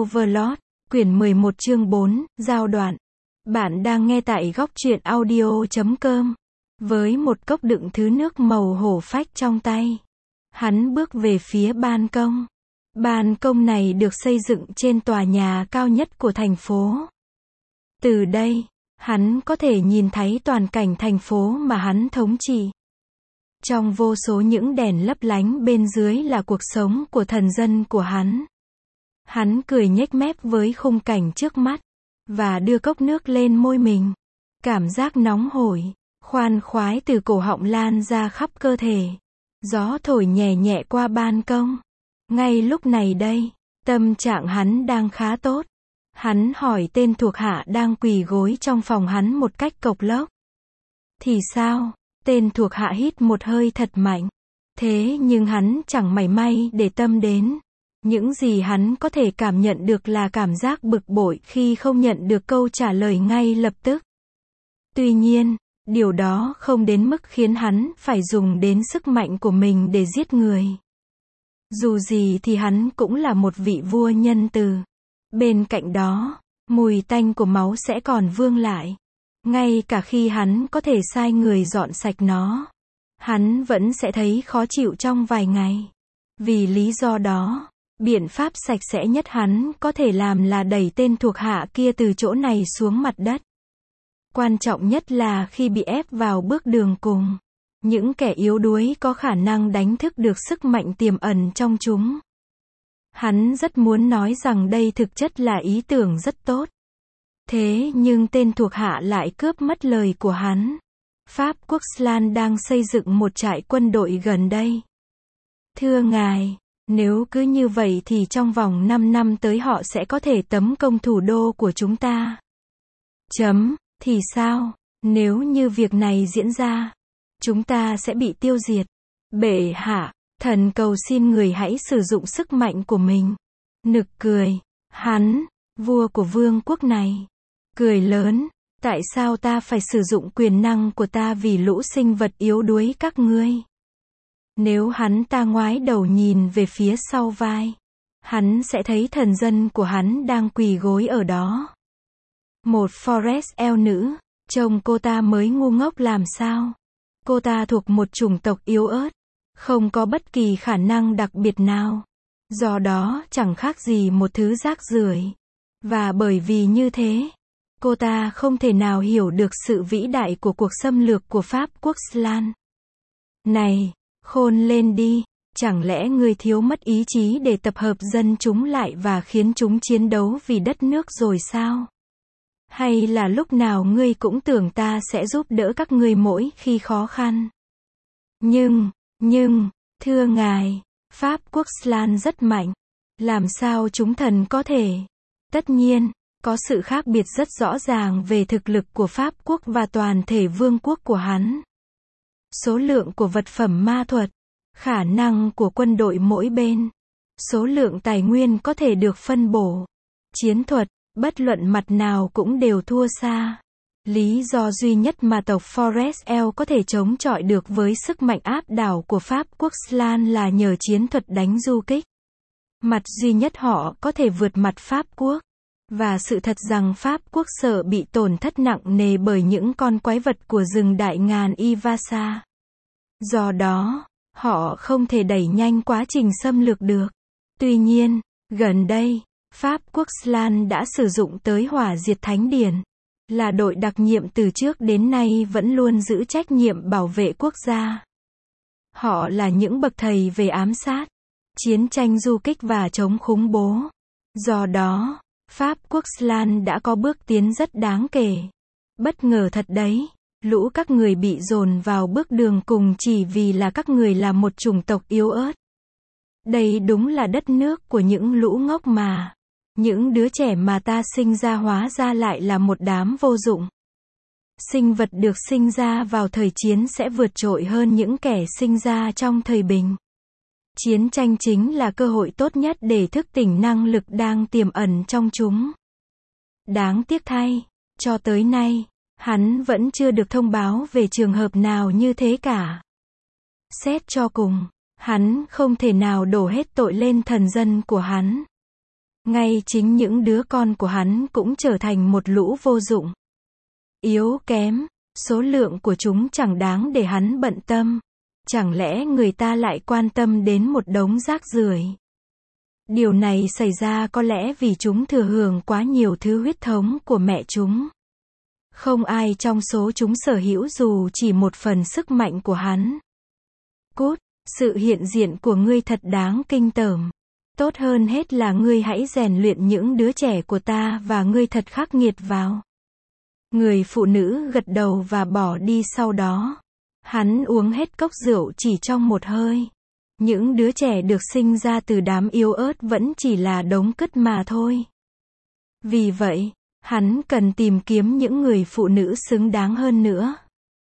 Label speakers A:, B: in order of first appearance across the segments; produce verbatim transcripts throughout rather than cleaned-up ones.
A: Overlord, quyển mười một chương bốn, giao đoạn. Bạn đang nghe tại góc truyện audio chấm com. Với một cốc đựng thứ nước màu hổ phách trong tay, hắn bước về phía ban công. Ban công này được xây dựng trên tòa nhà cao nhất của thành phố. Từ đây, hắn có thể nhìn thấy toàn cảnh thành phố mà hắn thống trị. Trong vô số những đèn lấp lánh bên dưới là cuộc sống của thần dân của hắn. Hắn cười nhếch mép với khung cảnh trước mắt, và đưa cốc nước lên môi mình. Cảm giác nóng hổi, khoan khoái từ cổ họng lan ra khắp cơ thể. Gió thổi nhẹ nhẹ qua ban công. Ngay lúc này đây, tâm trạng hắn đang khá tốt. Hắn hỏi tên thuộc hạ đang quỳ gối trong phòng hắn một cách cộc lốc. Thì sao? Tên thuộc hạ hít một hơi thật mạnh. Thế nhưng hắn chẳng mảy may để tâm đến. Những gì hắn có thể cảm nhận được là cảm giác bực bội khi không nhận được câu trả lời ngay lập tức. Tuy nhiên, điều đó không đến mức khiến hắn phải dùng đến sức mạnh của mình để giết người. Dù gì thì hắn cũng là một vị vua nhân từ. Bên cạnh đó, mùi tanh của máu sẽ còn vương lại. Ngay cả khi hắn có thể sai người dọn sạch nó, hắn vẫn sẽ thấy khó chịu trong vài ngày. Vì lý do đó, biện pháp sạch sẽ nhất hắn có thể làm là đẩy tên thuộc hạ kia từ chỗ này xuống mặt đất. Quan trọng nhất là khi bị ép vào bước đường cùng, những kẻ yếu đuối có khả năng đánh thức được sức mạnh tiềm ẩn trong chúng. Hắn rất muốn nói rằng đây thực chất là ý tưởng rất tốt. Thế nhưng tên thuộc hạ lại cướp mất lời của hắn. Pháp Quốc Slan đang xây dựng một trại quân đội gần đây. Thưa ngài, nếu cứ như vậy thì trong vòng năm năm tới họ sẽ có thể tấn công thủ đô của chúng ta. Chấm, thì sao? Nếu như việc này diễn ra, chúng ta sẽ bị tiêu diệt. Bệ hạ, thần cầu xin người hãy sử dụng sức mạnh của mình. Nực cười, hắn, vua của vương quốc này, cười lớn, tại sao ta phải sử dụng quyền năng của ta vì lũ sinh vật yếu đuối các ngươi? Nếu hắn ta ngoái đầu nhìn về phía sau vai, hắn sẽ thấy thần dân của hắn đang quỳ gối ở đó. Một Forest Elf nữ, trông cô ta mới ngu ngốc làm sao? Cô ta thuộc một chủng tộc yếu ớt, không có bất kỳ khả năng đặc biệt nào. Do đó chẳng khác gì một thứ rác rưởi. Và bởi vì như thế, cô ta không thể nào hiểu được sự vĩ đại của cuộc xâm lược của Pháp Quốc Slan. Này, khôn lên đi, chẳng lẽ ngươi thiếu mất ý chí để tập hợp dân chúng lại và khiến chúng chiến đấu vì đất nước rồi sao? Hay là lúc nào ngươi cũng tưởng ta sẽ giúp đỡ các ngươi mỗi khi khó khăn? Nhưng, nhưng, thưa ngài, Pháp Quốc Slan rất mạnh. Làm sao chúng thần có thể? Tất nhiên, có sự khác biệt rất rõ ràng về thực lực của Pháp Quốc và toàn thể vương quốc của hắn. Số lượng của vật phẩm ma thuật, khả năng của quân đội mỗi bên, số lượng tài nguyên có thể được phân bổ, chiến thuật, bất luận mặt nào cũng đều thua xa. Lý do duy nhất mà tộc Forest Elf có thể chống chọi được với sức mạnh áp đảo của Pháp Quốc Slan là nhờ chiến thuật đánh du kích. Mặt duy nhất họ có thể vượt mặt Pháp Quốc. Và sự thật rằng Pháp Quốc sợ bị tổn thất nặng nề bởi những con quái vật của rừng đại ngàn Ivasa. Do đó, họ không thể đẩy nhanh quá trình xâm lược được. Tuy nhiên, gần đây, Pháp Quốc Slan đã sử dụng tới hỏa diệt thánh điển. Là đội đặc nhiệm từ trước đến nay vẫn luôn giữ trách nhiệm bảo vệ quốc gia. Họ là những bậc thầy về ám sát, chiến tranh du kích và chống khủng bố. Do đó, Pháp Quốc Slan đã có bước tiến rất đáng kể. Bất ngờ thật đấy, lũ các người bị dồn vào bước đường cùng chỉ vì là các người là một chủng tộc yếu ớt. Đây đúng là đất nước của những lũ ngốc mà. Những đứa trẻ mà ta sinh ra hóa ra lại là một đám vô dụng. Sinh vật được sinh ra vào thời chiến sẽ vượt trội hơn những kẻ sinh ra trong thời bình. Chiến tranh chính là cơ hội tốt nhất để thức tỉnh năng lực đang tiềm ẩn trong chúng. Đáng tiếc thay, cho tới nay, hắn vẫn chưa được thông báo về trường hợp nào như thế cả. Xét cho cùng, hắn không thể nào đổ hết tội lên thần dân của hắn. Ngay chính những đứa con của hắn cũng trở thành một lũ vô dụng. Yếu kém, số lượng của chúng chẳng đáng để hắn bận tâm. Chẳng lẽ người ta lại quan tâm đến một đống rác rưởi? Điều này xảy ra có lẽ vì chúng thừa hưởng quá nhiều thứ huyết thống của mẹ chúng. Không ai trong số chúng sở hữu dù chỉ một phần sức mạnh của hắn. Cút, sự hiện diện của ngươi thật đáng kinh tởm. Tốt hơn hết là ngươi hãy rèn luyện những đứa trẻ của ta và ngươi thật khắc nghiệt vào. Người phụ nữ gật đầu và bỏ đi sau đó. Hắn uống hết cốc rượu chỉ trong một hơi. Những đứa trẻ được sinh ra từ đám yếu ớt vẫn chỉ là đống cứt mà thôi. Vì vậy, hắn cần tìm kiếm những người phụ nữ xứng đáng hơn nữa.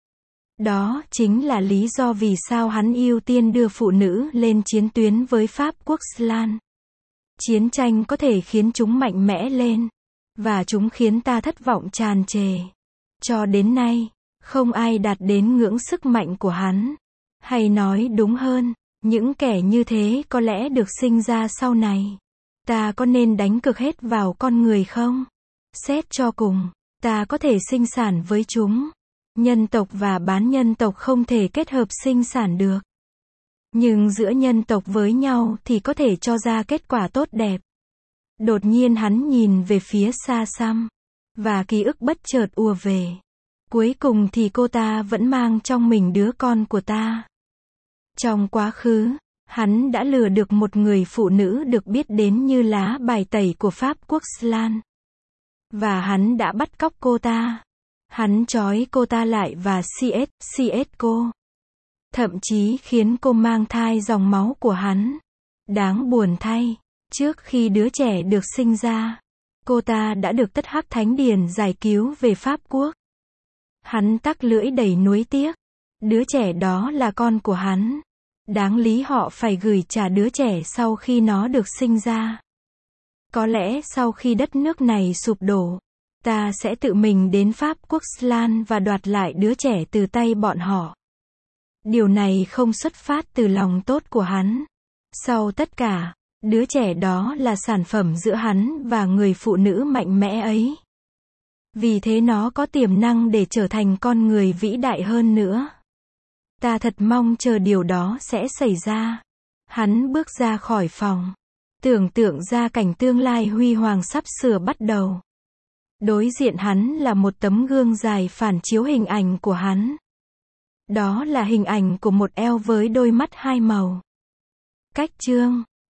A: Đó chính là lý do vì sao hắn ưu tiên đưa phụ nữ lên chiến tuyến với Pháp Quốc Lan. Chiến tranh có thể khiến chúng mạnh mẽ lên, và chúng khiến ta thất vọng tràn trề. Cho đến nay, không ai đạt đến ngưỡng sức mạnh của hắn. Hay nói đúng hơn, những kẻ như thế có lẽ được sinh ra sau này. Ta có nên đánh cược hết vào con người không? Xét cho cùng, ta có thể sinh sản với chúng. Nhân tộc và bán nhân tộc không thể kết hợp sinh sản được. Nhưng giữa nhân tộc với nhau thì có thể cho ra kết quả tốt đẹp. Đột nhiên hắn nhìn về phía xa xăm, và ký ức bất chợt ùa về. Cuối cùng thì cô ta vẫn mang trong mình đứa con của ta. Trong quá khứ, hắn đã lừa được một người phụ nữ được biết đến như lá bài tẩy của Pháp Quốc Lan. Và hắn đã bắt cóc cô ta. Hắn trói cô ta lại và cs, cs cô. Thậm chí khiến cô mang thai dòng máu của hắn. Đáng buồn thay, trước khi đứa trẻ được sinh ra, cô ta đã được Tất Hắc Thánh Điền giải cứu về Pháp Quốc. Hắn tắc lưỡi đầy nuối tiếc. Đứa trẻ đó là con của hắn. Đáng lý họ phải gửi trả đứa trẻ sau khi nó được sinh ra. Có lẽ sau khi đất nước này sụp đổ, ta sẽ tự mình đến Pháp Quốc Lan và đoạt lại đứa trẻ từ tay bọn họ. Điều này không xuất phát từ lòng tốt của hắn. Sau tất cả, đứa trẻ đó là sản phẩm giữa hắn và người phụ nữ mạnh mẽ ấy. Vì thế nó có tiềm năng để trở thành con người vĩ đại hơn nữa. Ta thật mong chờ điều đó sẽ xảy ra. Hắn bước ra khỏi phòng, tưởng tượng ra cảnh tương lai huy hoàng sắp sửa bắt đầu. Đối diện hắn là một tấm gương dài phản chiếu hình ảnh của hắn. Đó là hình ảnh của một eo với đôi mắt hai màu. Cách chương